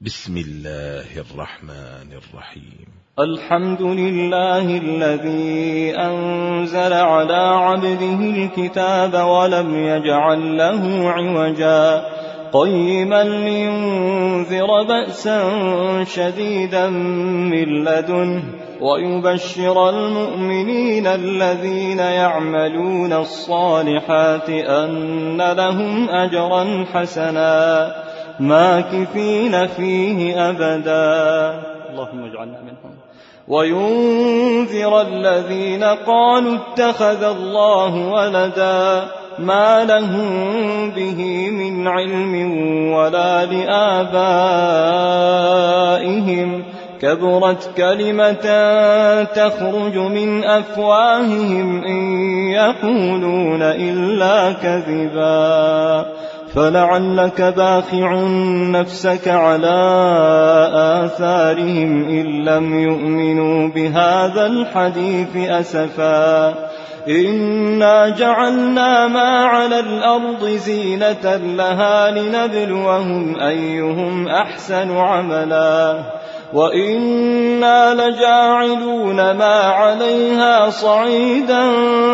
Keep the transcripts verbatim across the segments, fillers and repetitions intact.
بسم الله الرحمن الرحيم. الحمد لله الذي أنزل على عبده الكتاب ولم يجعل له عوجا قيما لينذر بأسا شديدا من لدنه ويبشر المؤمنين الذين يعملون الصالحات أن لهم أجرا حسنا ماكثين فيه أبدا. اللهم اجعلنا منهم. وينذر الذين قالوا اتخذ الله ولدا ما لهم به من علم ولا لآبائهم كبرت كلمة تخرج من أفواههم إن يقولون إلا كذبا فلعلك باخع نفسك على آثارهم إن لم يؤمنوا بهذا الحديث أسفا إنا جعلنا ما على الأرض زينة لها لنبلوهم أيهم أحسن عملا وإنا لجاعلون ما عليها صعيدا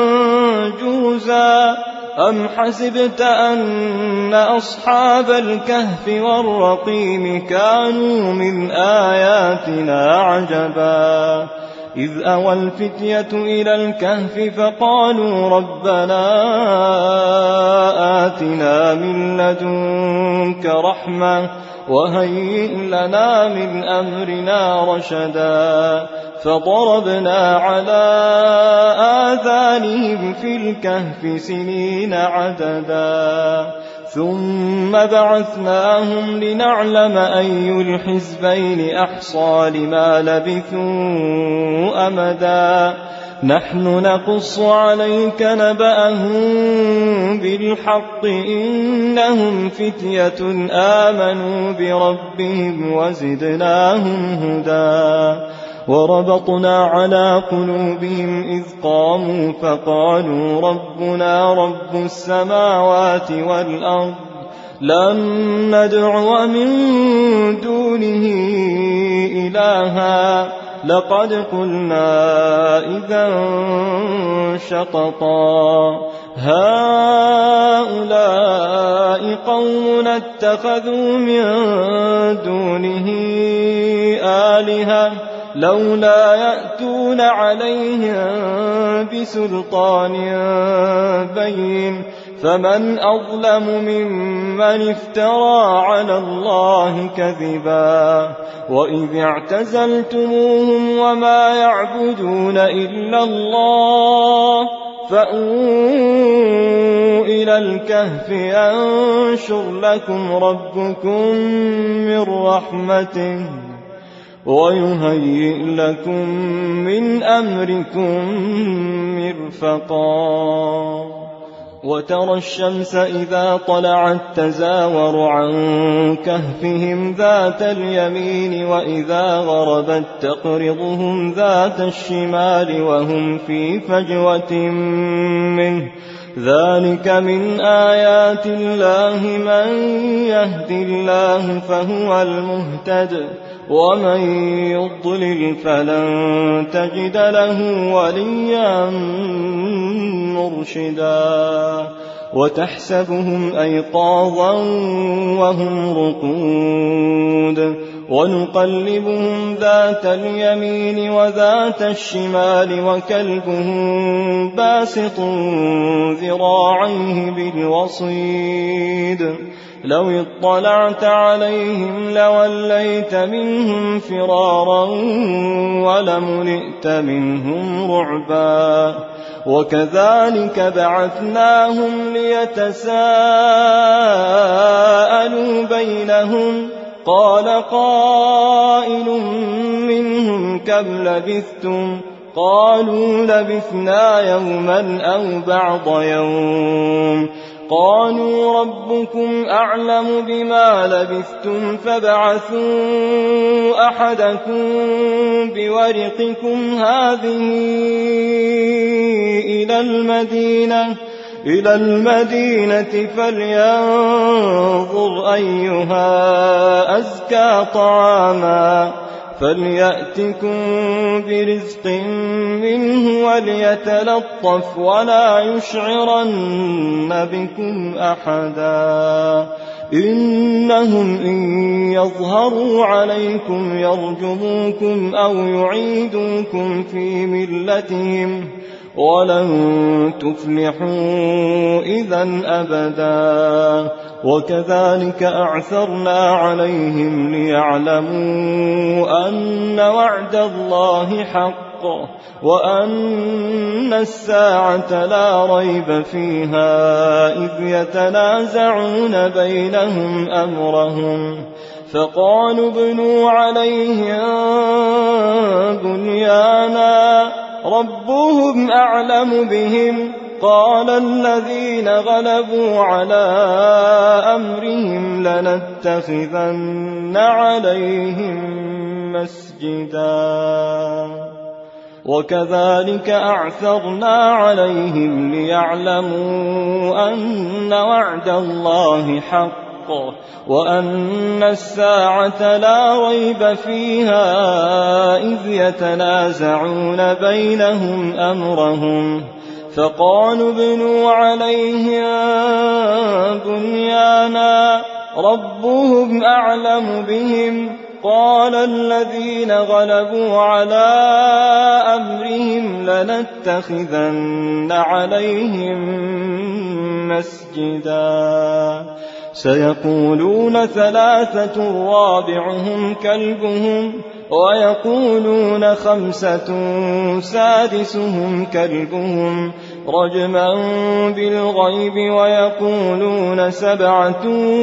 جرزا أم حسبت أن أصحاب الكهف والرقيم كانوا من آياتنا عجبا إذ أوى الفتية إلى الكهف فقالوا ربنا آتنا من لدنك رحمة وهيئ لنا من أمرنا رشدا فضربنا على آذانهم في الكهف سنين عددا ثم بعثناهم لنعلم أي الحزبين أحصى لما لبثوا أمدا نحن نقص عليك نبأهم بالحق إنهم فتية آمنوا بربهم وزدناهم هدى وربطنا على قلوبهم إذ قاموا فقالوا ربنا رب السماوات والأرض لن ندعو من دونه إلها لقد قلنا إذا شططا هؤلاء قوم اتخذوا من دونه آلهة لولا يأتون عليهم بسلطان بين فمن أظلم ممن افترى على الله كذبا وإذ اعتزلتموهم وما يعبدون إلا الله فأووا إلى الكهف ينشر لكم ربكم من رحمته ويهيئ لكم من أمركم مرفقا وترى الشمس إذا طلعت تزاور عن كهفهم ذات اليمين وإذا غربت تقرضهم ذات الشمال وهم في فجوة منه ذلك من آيات الله من يهد الله فهو المهتد ومن يضلل فلن تجد له وليا مرشدا وتحسبهم أيقاظا وهم رقود ونقلبهم ذات اليمين وذات الشمال وكلبهم باسط ذراعيه بالوصيد لو اطلعت عليهم لوليت منهم فرارا ولملئت منهم رعبا وكذلك بعثناهم ليتساءلوا بينهم قال قائل منهم كم لبثتم قالوا لبثنا يوما أو بعض يوم قالوا ربكم أعلم بما لبثتم فابعثوا أحدكم بورقكم هذه إلى المدينة إلى المدينة فلينظر أيها أزكى طعاما فليأتكم برزق منه وليتلطف ولا يشعرن بكم أحدا إنهم إن يظهروا عليكم يرجموكم أو يعيدوكم في ملتهم ولن تفلحوا إذا أبدا وكذلك أعثرنا عليهم ليعلموا أن وعد الله حق وأن الساعة لا ريب فيها إذ يتنازعون بينهم أمرهم فقالوا ابنوا عليهم بنيانا ربهم أعلم بهم قال الذين غلبوا على أمرهم لنتخذن عليهم مسجدا وكذلك أعثرنا عليهم ليعلموا أن وعد الله حق وأن الساعة لا ريب فيها إذ يتنازعون بينهم أمرهم فقالوا ابنوا عليهم بنيانا ربهم أعلم بهم قال الذين غلبوا على أمرهم لنتخذن عليهم مسجدا سيقولون ثلاثة رابعهم كلبهم ويقولون خمسة سادسهم كلبهم رجما بالغيب ويقولون سبعة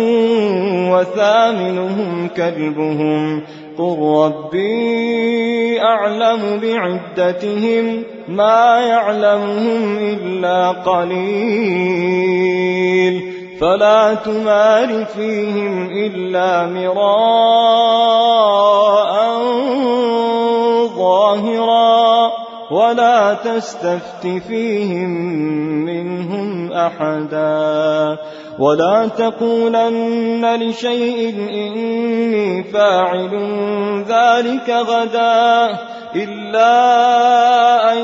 وثامنهم كلبهم قل ربي أعلم بعدتهم ما يعلمهم إلا قليل فلا تمار فيهم إلا مراء ظاهرا ولا تستفت فيهم منهم أحدا ولا تقولن لشيء إني فاعل ذلك غدا إلا أن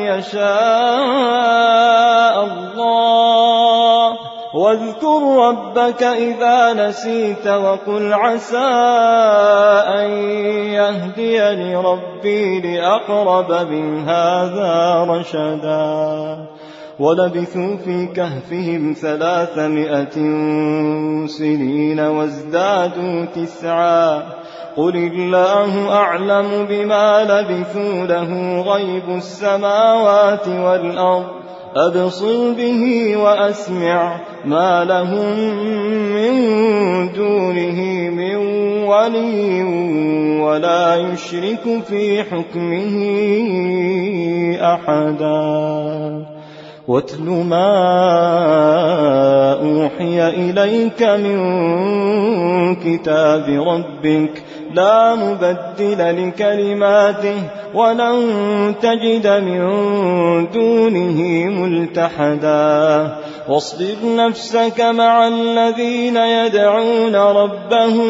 يشاء الله واذكر ربك إذا نسيت وقل عسى أن يهديني ربي لأقرب من هذا رشدا ولبثوا في كهفهم ثلاثمائة سنين وازدادوا تسعا قل الله أعلم بما لبثوا له غيب السماوات والأرض أبصر به وأسمع ما لهم من دونه من ولي ولا يشرك في حكمه أحدا واتل ما أوحي إليك من كتاب ربك لا مبدل لكلماته ولن تجد من دونه ملتحدا واصبر نفسك مع الذين يدعون ربهم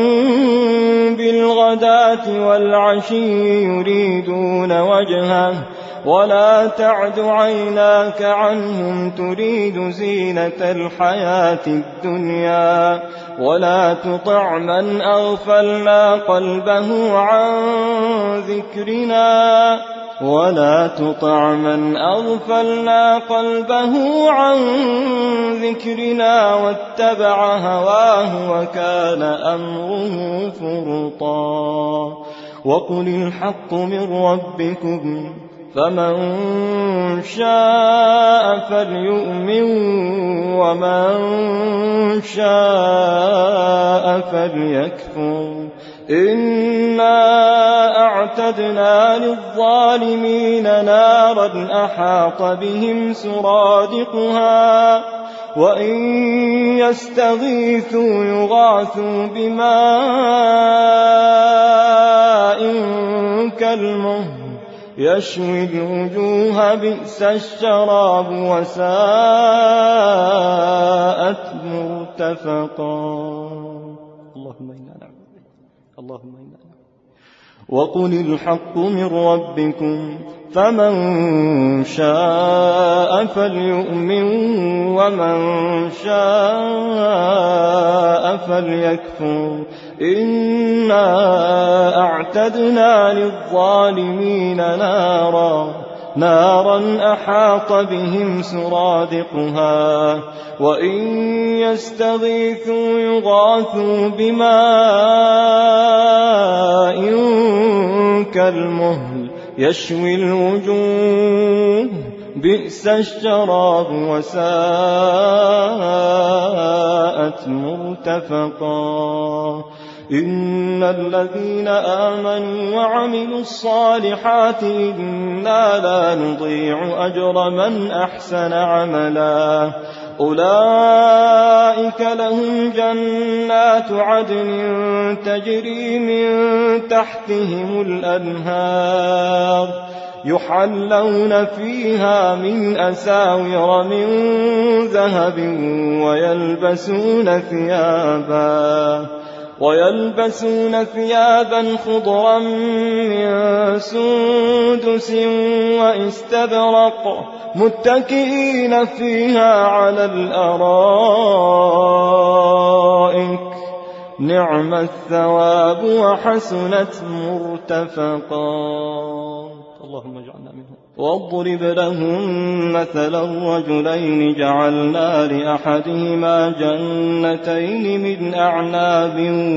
بالغداة والعشي يريدون وجهه ولا تعد عيناك عنهم تريد زينة الحياة الدنيا ولا تطع من أغفلنا قلبه عن ذكرنا ولا تطع من أغفلنا قلبه عن ذكرنا واتبع هواه وكان أمره فرطا وقل الحق من ربكم فمن شاء فليؤمن ومن شاء فليكفر إنا أعتدنا للظالمين نارا أحاط بهم سرادقها وإن يستغيثوا يغاثوا بماء كالمهل يشوي الوجوه بئس الشراب وساءت مرتفقا. اللهم إنا نعوذ بك اللهم إنا نعوذ. وقل الحق من ربكم فمن شاء فليؤمن ومن شاء فليكفر إنا أعتدنا للظالمين نارا نارا أحاط بهم سرادقها وإن يستغيثوا يغاثوا بماء كالمهل يشوي الوجوه بئس الشراب وساءت مرتفقا. إن الذين آمنوا وعملوا الصالحات إنا لا نضيع أجر من أحسن عملا أولئك لهم جنات عدن تجري من تحتهم الأنهار يحلون فيها من أساور من ذهب ويلبسون ثيابا ويلبسون ثيابا خضرا من سندس واستبرق متكئين فيها على الأرائك نعم الثواب وحسنت مرتفقا. اللهم اجعلنا منهم. واضرب لهم مثلا الرجلين جعلنا لأحدهما جنتين من أعناب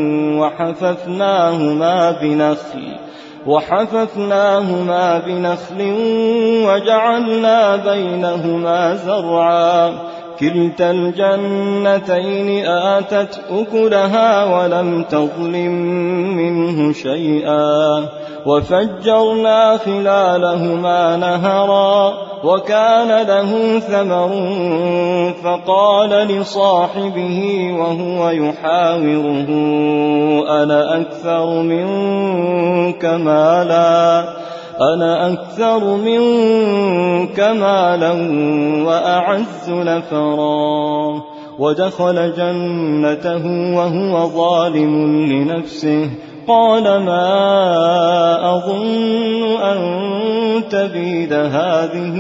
وحففناهما بنخل وحففناهما بنخل وجعلنا بينهما زرعا كلتا الجنتين آتت أكلها ولم تظلم منه شيئا وفجرنا خلالهما نهرا وكان له ثمر فقال لصاحبه وهو يحاوره أنا أكثر منك مالا أنا أكثر منك مالا وأعز نفرا ودخل جنته وهو ظالم لنفسه قال ما أظن أن تبيد هذه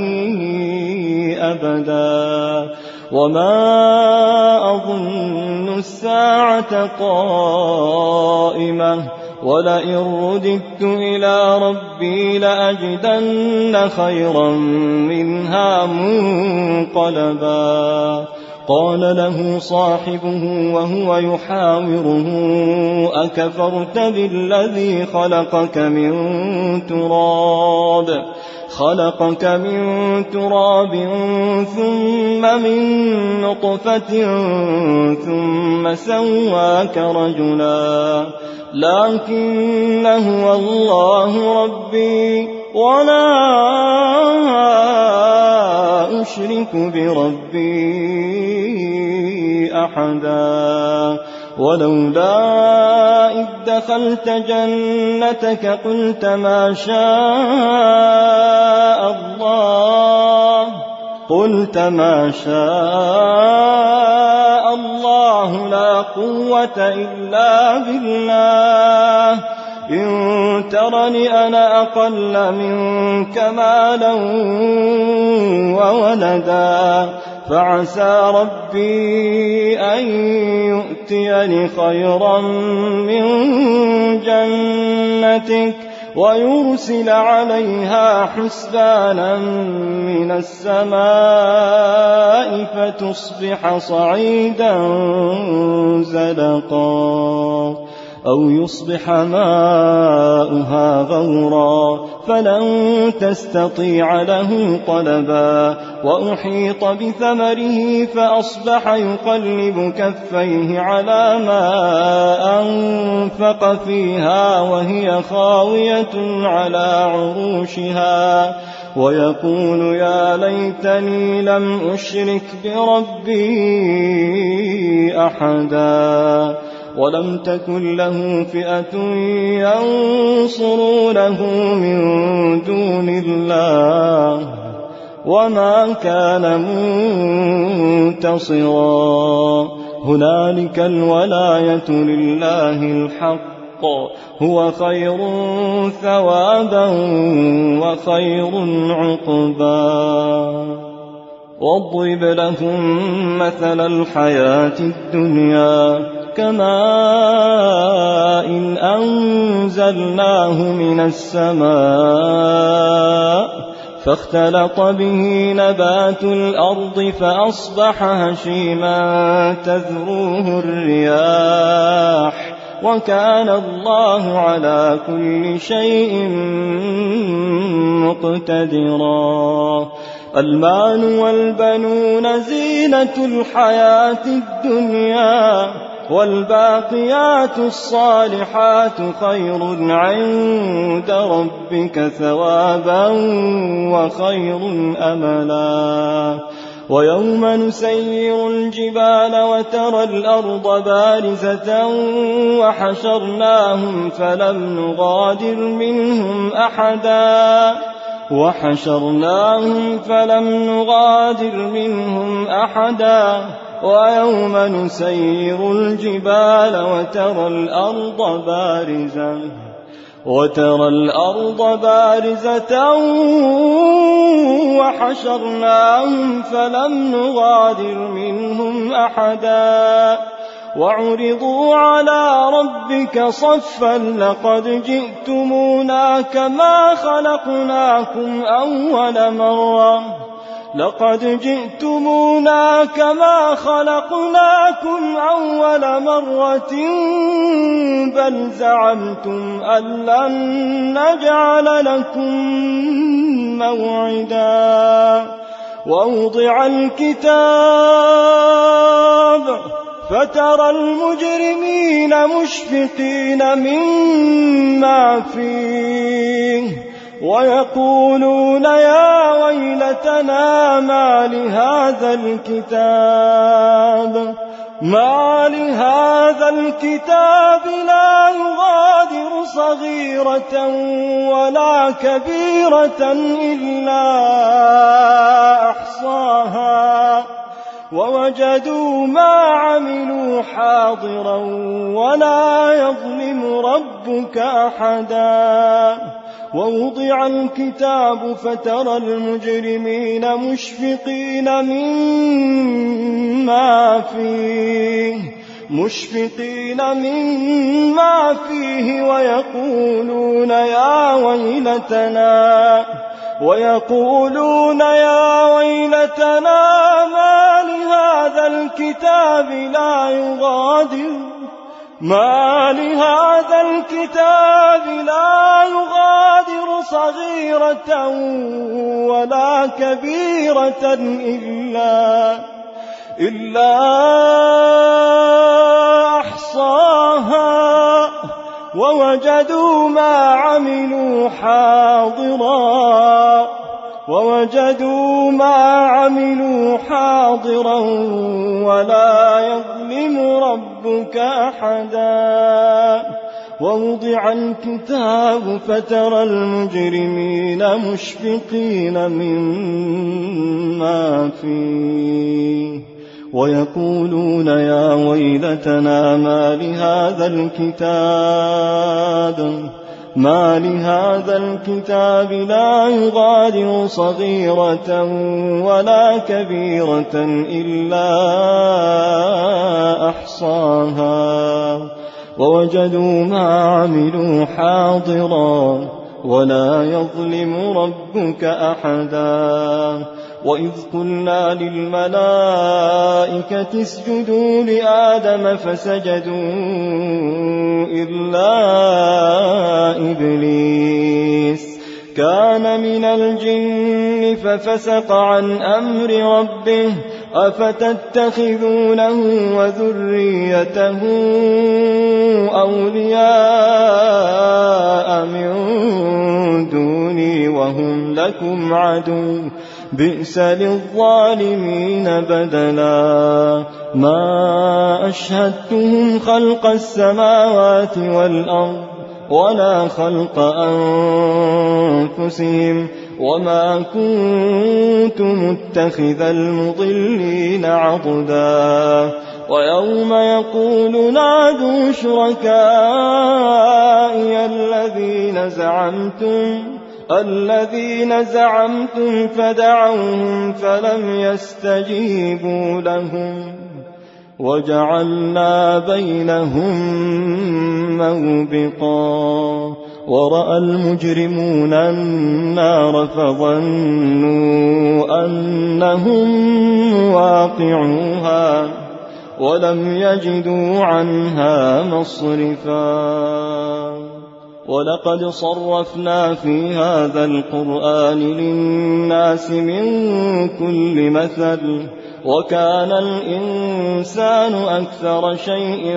أبدا وما أظن الساعة قائمة ولئن رددت إلى ربي لأجدن خيرا منها منقلبا. قال له صاحبه وهو يحاوره أكفرت بالذي خلقك من تراب خلقك من تراب ثم من نطفة ثم سواك رجلا لكن هو الله ربي ولا أشرك بربي أحدا. ولولا إذ دخلت جنتك قلت ما شاء الله قلت ما شاء الله لا قوة إلا بالله إن ترني أنا أقل منك مالا وولدا فعسى ربي أن يؤتيني خيرا من جنتك ويرسل عليها حسبانا من السماء فتصبح صعيدا زلقا أو يصبح ماؤها غورا فلن تستطيع له طلبا وأحيط بثمره فأصبح يقلب كفيه على ما أنفق فيها وهي خاوية على عروشها ويقول يا ليتني لم أشرك بربي أحدا. ولم تكن له فئة ينصرونه من دون الله وما كان منتصرا. هنالك الولاية لله الحق هو خير ثوابا وخير عقبا. واضرب لهم مثل الحياة الدنيا كماء إن أنزلناه من السماء فاختلط به نبات الأرض فأصبح هشيما تذروه الرياح وكان الله على كل شيء مقتدرا. المال والبنون زينة الحياة الدنيا والباقيات الصالحات خير عند ربك ثوابا وخير أملا. ويوم نسير الجبال وترى الأرض بارزة وحشرناهم فلم نغادر منهم أحدا وحشرناهم فلم نغادر منهم أحدا ويوم نسير الجبال وترى الأرض بارزة وترى الأرض بارزة وحشرناهم فلم نغادر منهم أحدا وعرضوا على ربك صفا لقد جئتمونا كما خلقناكم أول مرة لقد جئتمونا كما خلقناكم أول مرة بل زعمتم أن لن نجعل لكم موعدا. ووضع الكتاب فترى المجرمين مشفقين مما فيه ويقولون يا ويلتنا ما لهذا الكتاب ما لهذا الكتاب لا يغادر صغيرة ولا كبيرة إلا أحصاها ووجدوا ما عملوا حاضرا ولا يظلم ربك أحدا. ووضع الكتاب فترى المجرمين مشفقين مما فيه مشفقين مما فيه ويقولون يا ويلتنا ويقولون يا ويلتنا ما لهذا الكتاب لا يغادر ما لهذا الكتاب لا يغادر صغيرة ولا كبيرة إلا إلا أحصاها ووجدوا ما عملوا حاضرا ووجدوا ما عملوا حاضرا ولا يظلم ربك أحدا. ووضع الكتاب فترى المجرمين مشفقين مما فيه ويقولون يا ويلتنا ما لهذا الكتاب ما لهذا الكتاب لا يغادر صغيرة ولا كبيرة إلا أحصاها ووجدوا ما عملوا حاضرا ولا يظلم ربك أحدا. وإذ قلنا للملائكة اسجدوا لآدم فسجدوا إلا إبليس كان من الجن ففسق عن أمر ربه أفتتخذونه وذريته أولياء من دوني وهم لكم عدو بئس للظالمين بدلا ما أشهدتهم خلق السماوات والأرض ولا خلق أنفسهم وما كنت متخذ المضلين عضدا ويوم يقول نادوا شركائي الذين زعمتم الذين زعمتم فدعوهم فلم يستجيبوا لهم وجعلنا بينهم موبقا ورأى المجرمون النار فظنوا أنهم واقعوها ولم يجدوا عنها مصرفا ولقد صرفنا في هذا القرآن للناس من كل مثل وكان الإنسان أكثر شيء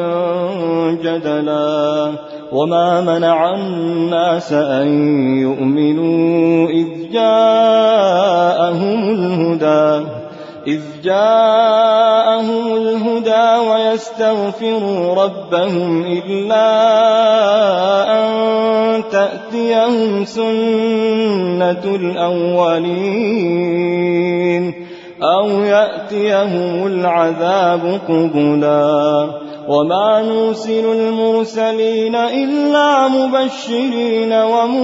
جدلا وما منع الناس أن يؤمنوا إذ جاءهم الهدى إذ جاءهم الهدى ويستغفروا ربهم إلا أن تأتيهم سنة الأولين أو يأتيهم العذاب قبلا وما نرسل المرسلين إلا مبشرين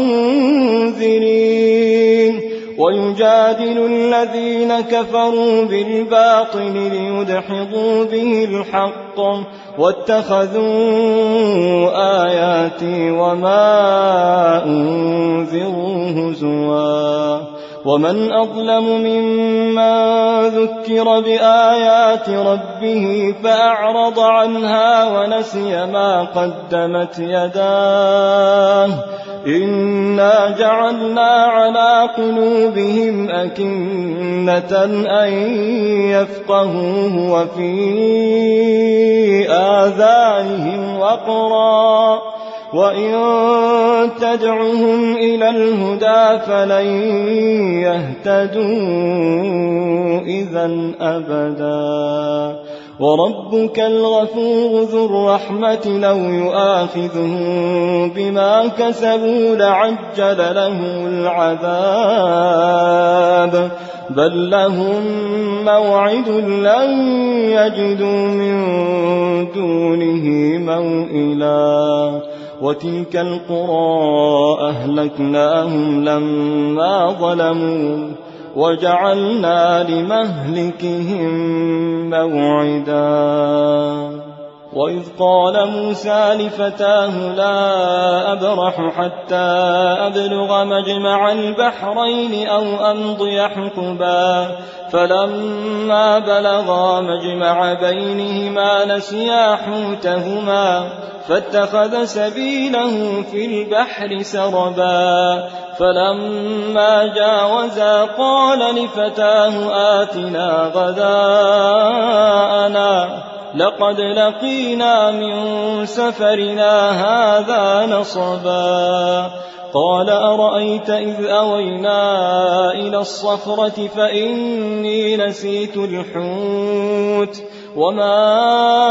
ومنذرين ويجادل الذين كفروا بالباطل ليدحضوا به الحق واتخذوا آياتي وما أنذروا هزوا ومن أظلم ممن ذكر بآيات ربه فأعرض عنها ونسي ما قدمت يداه إنا جعلنا على قلوبهم أكنة أن يفقهوه وفي آذانهم وقرا وإن تدعهم إلى الهدى فلن يهتدوا إذا أبدا وربك الغفور ذو الرحمة لو يؤاخذهم بما كسبوا لعجل لهم العذاب بل لهم موعد لن يجدوا من دونه موئلا وتلك القرى أهلكناهم لما ظلموا وجعلنا لمهلكهم موعدا وإذ قال موسى لفتاه لا أبرح حتى أبلغ مجمع البحرين أو أمضي حقبا فلما بلغا مجمع بينهما نسيا حوتهما فاتخذ سبيله في البحر سربا فلما جاوزا قال لفتاه آتنا غداءنا لقد لقينا من سفرنا هذا نصبا قال أرأيت إذ أوينا إلى الصخرة فإني نسيت الحوت وما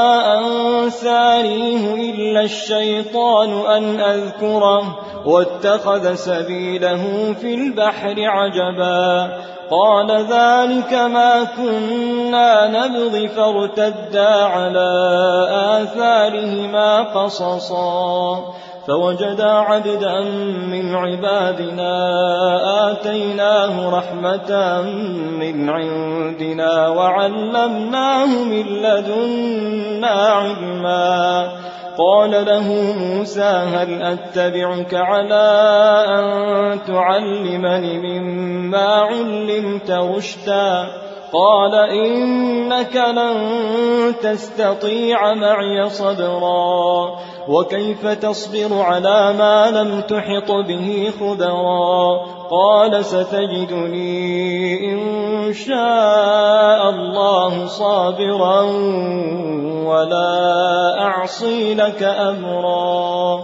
أنسانيه إلا الشيطان أن أذكره واتخذ سبيله في البحر عجبا قال ذلك ما كنا نبغي فارتدا على آثارهما قصصا فوجدا عبدا من عبادنا آتيناه رحمة من عندنا وعلمناه من لدنا علما قال له موسى هل أتبعك على أن تعلمني مما علمت رشدا قال إنك لن تستطيع معي صبرا وكيف تصبر على ما لم تحط به خبرا قال ستجدني إن شاء الله صابرا ولا أعصي لك أمرا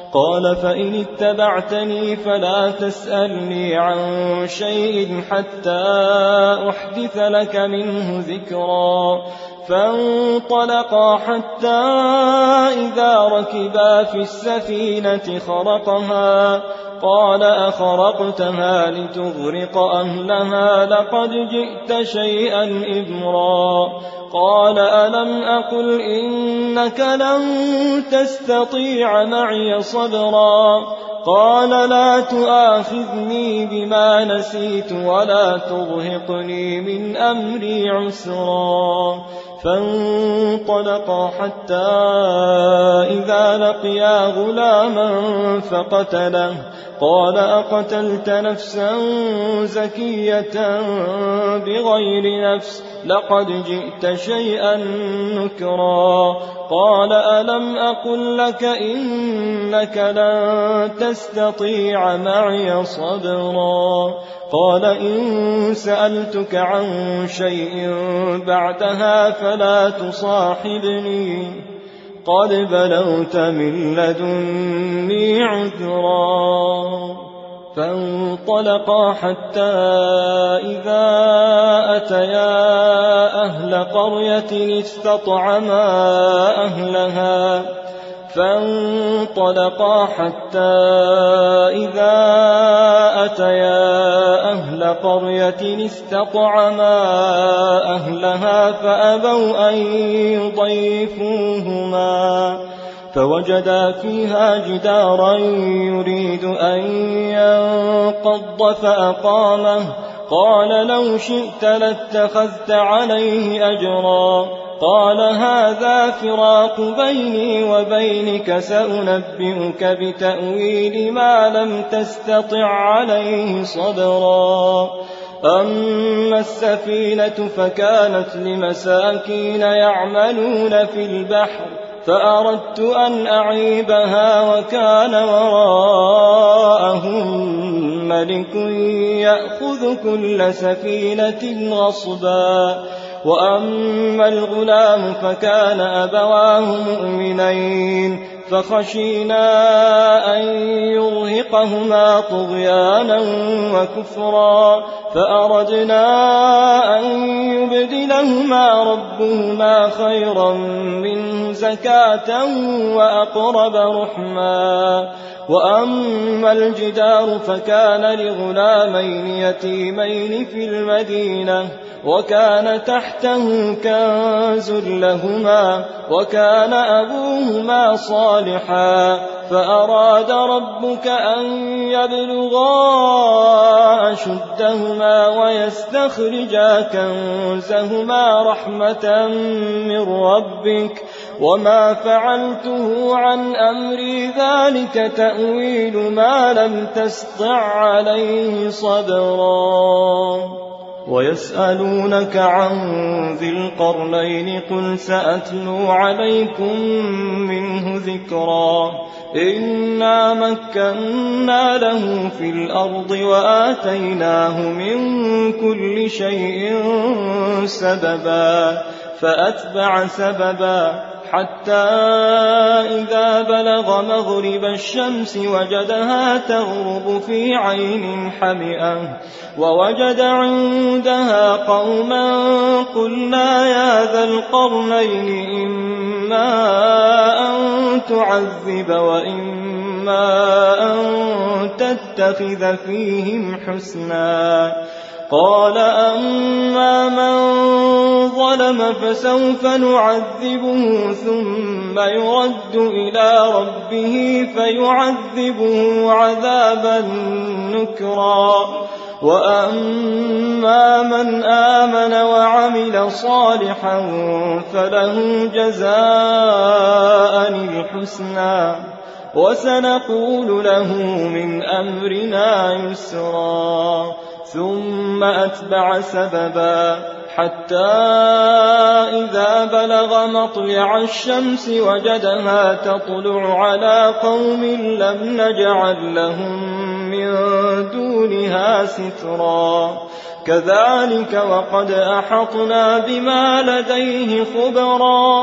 قال فإن اتبعتني فلا تسألني عن شيء حتى أحدث لك منه ذكرا. فانطلقا حتى إذا ركبا في السفينة خرقها قال أخرقتها لتغرق أهلها لقد جئت شيئا إمرا. قال ألم أقل إنك لن تستطيع معي صبرا. قال لا تؤاخذني بما نسيت ولا ترهقني من أمري عسرا. فانطلقا حتى إذا لقيا غلاما فقتله قال أقتلت نفسا زكية بغير نفس لقد جئت شيئا نكرا. قال ألم أقل لك إنك لن تستطيع معي صبرا. قال إن سألتك عن شيء بعدها فلا تصاحبني قد بلغت من لدني عذرا. فانطلقا حتى إذا أتيا أهل قرية استطعما أهلها فانطلقا حتى إذا أتيا أهل قرية استطعما أهلها فأبوا أن يضيفوهما فوجدا فيها جدارا يريد أن ينقض فأقامه. قال لو شئت لاتخذت عليه أجرا. قال هذا فراق بيني وبينك سأنبئك بتأويل ما لم تستطع عليه صبرا. أما السفينة فكانت لمساكين يعملون في البحر فأردت أن أعيبها وكان وراءهم ملك يأخذ كل سفينة غصبا. وأما الغلام فكان أبواه مؤمنين فخشينا أن يرهقهما طغيانا وكفرا فأردنا أن يبدلهما ربهما خيرا منه زكاة وأقرب رحما. وأما الجدار فكان لغلامين يتيمين في المدينة وكان تحته كنز لهما وكان أبوهما صالحا فأراد ربك أن يبلغا أشدهما ويستخرجا كنزهما رحمة من ربك وما فعلته عن أمري ذلك تأويل ما لم تستطع عليه صبرا. ويسألونك عن ذي القرنين قل سأتلو عليكم منه ذكرا. إنا مكنا له في الأرض وآتيناه من كل شيء سببا فأتبع سببا حتى إذا بلغ مغرب الشمس وجدها تغرب في عين حمئة ووجد عندها قوما قلنا يا ذا القرنين إما أن تعذب وإما أن تتخذ فيهم حسنا. قال أما من ظلم فسوف نعذبه ثم يرد إلى ربه فيعذبه عذابا نكرا. وأما من آمن وعمل صالحا فله جزاء الحسنى وسنقول له من أمرنا يسرا. ثم أتبع سببا حتى إذا بلغ مطلع الشمس وجدها تطلع على قوم لم نجعل لهم من دونها سترا. كذلك وقد أحطنا بما لديه خبرا.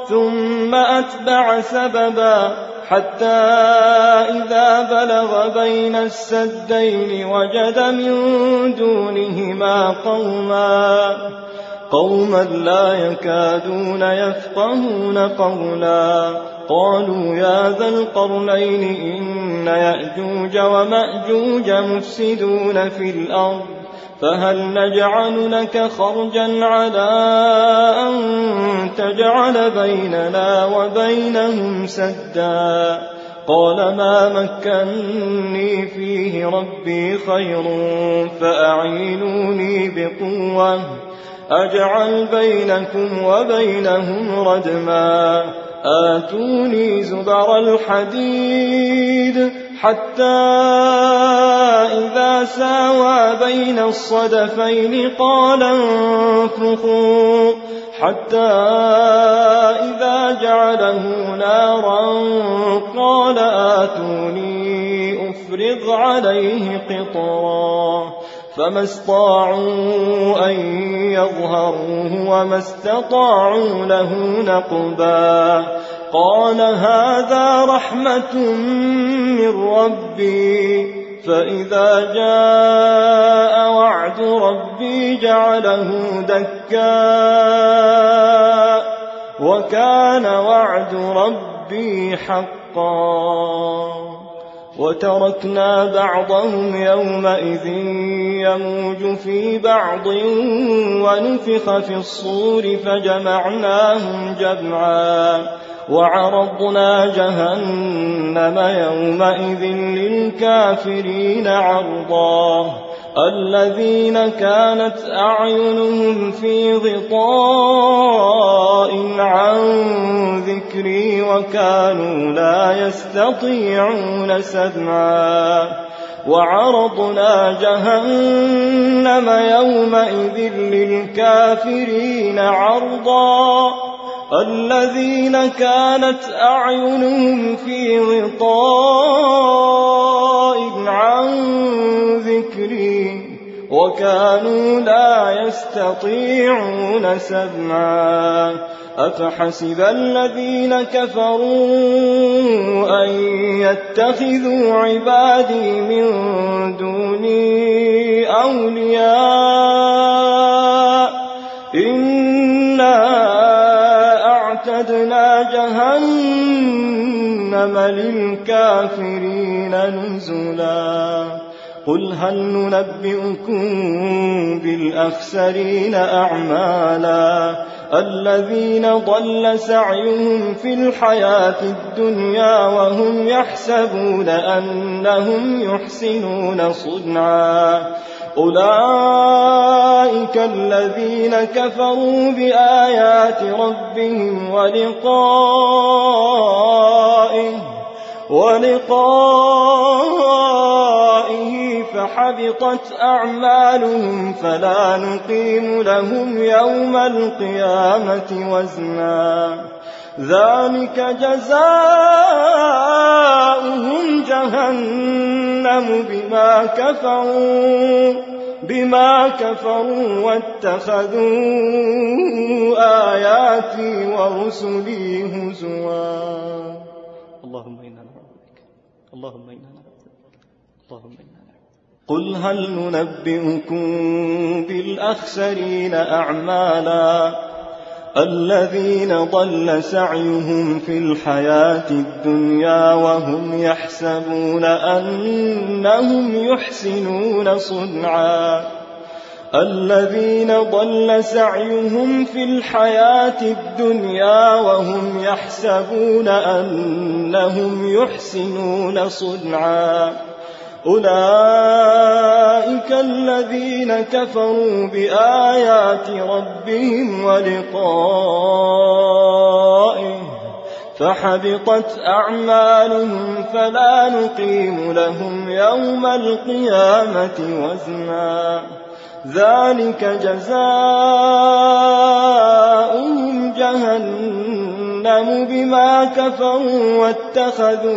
ثم أتبع سببا حتى إذا بلغ بين السدين وجد من دونهما قوما قوما لا يكادون يفقهون قولا قالوا يا ذا القرنين إن يأجوج ومأجوج مفسدون في الأرض فهل نجعل لك خرجا على أن تجعل بيننا وبينهم سدا قال ما مكني فيه ربي خير فأعينوني بقوة أجعل بينكم وبينهم ردما آتوني زبر الحديد حتى إذا ساوى بين الصدفين قال انفخوا حتى إذا جعله نارا قال آتوني أفرغ عليه قطرا فما استطاعوا أن يظهروه وما استطاعوا له نقبا قال هذا رحمة من ربي فإذا جاء وعد ربي جعله دكا وكان وعد ربي حقا وتركنا بعضهم يومئذ يموج في بعض ونفخ في الصور فجمعناهم جمعا وعرضنا جهنم يومئذ للكافرين عرضا الذين كانت أعينهم في غطاء عن ذكري وكانوا لا يستطيعون سمعا وعرضنا جهنم يومئذ للكافرين عرضا الذين كانت أعينهم في غطاء عن ذكري وكانوا لا يستطيعون سمعا أفحسب الذين كفروا أن يتخذوا عبادي من دوني أولياء إنا أعتدنا جهنم للكافرين نزلا قل هل ننبئكم بالأخسرين أعمالا الذين ضل سعيهم في الحياة الدنيا وهم يحسبون أنهم يحسنون صنعا أولئك الذين كفروا بآيات ربهم ولقائه ولقائه فحبطت أعمالهم فلا نقيم لهم يوم القيامة وزنا ذلك جزاؤهم جهنم بما كفروا بما كفروا واتخذوا آياتي ورسلي هزوا اللهم إنا نعوذ بك اللهم إنا نعوذ بك اللهم إنا نعوذ قل هل ننبئكم بالأخسرين أعمالا الذين ضل سعيهم في الحياة الدنيا وهم يحسبون أنهم يحسنون صنعا الذين ضل سعيهم في الحياة الدنيا وهم يحسبون أنهم يحسنون صنعا أولئك الذين كفروا بآيات ربهم ولقائه فحبطت أعمالهم فلا نقيم لهم يوم القيامة وزنا ذلك جزاؤهم جهنم بما كفروا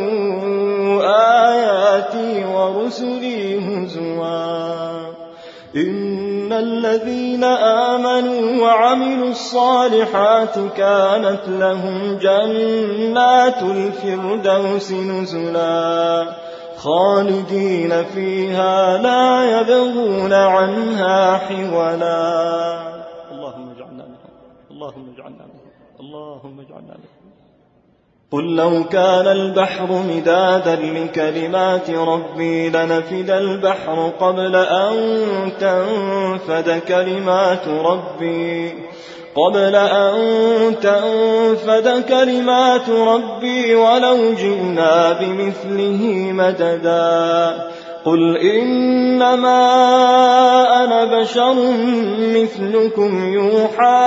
واتخذوا آياتي ورسلي هزوا إن الذين آمنوا وعملوا الصالحات كانت لهم جنات الفردوس نزلا خالدين فيها لا يبغون عنها حولا. اللهم اجعلنا منهم، اللهم اجعلنا منهم، اللهم اجعلنا منهم. قل لو كان البحر مدادا لكلمات ربي لنفد البحر قبل أن تنفد كلمات ربي قبل أن تنفد كلمات ربي ولو جئنا بمثله مددا. قل إنما أنا بشر مثلكم يوحى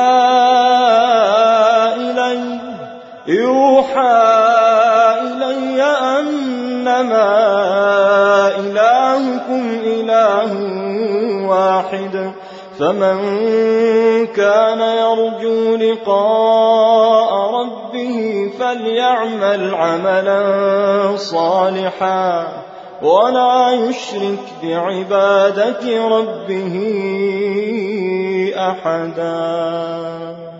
إلي يوحى إلي أنما إلهكم إله واحد فمن كان يرجو لقاء ربه فليعمل عملا صالحا ولا يشرك بعبادة ربه أحدا.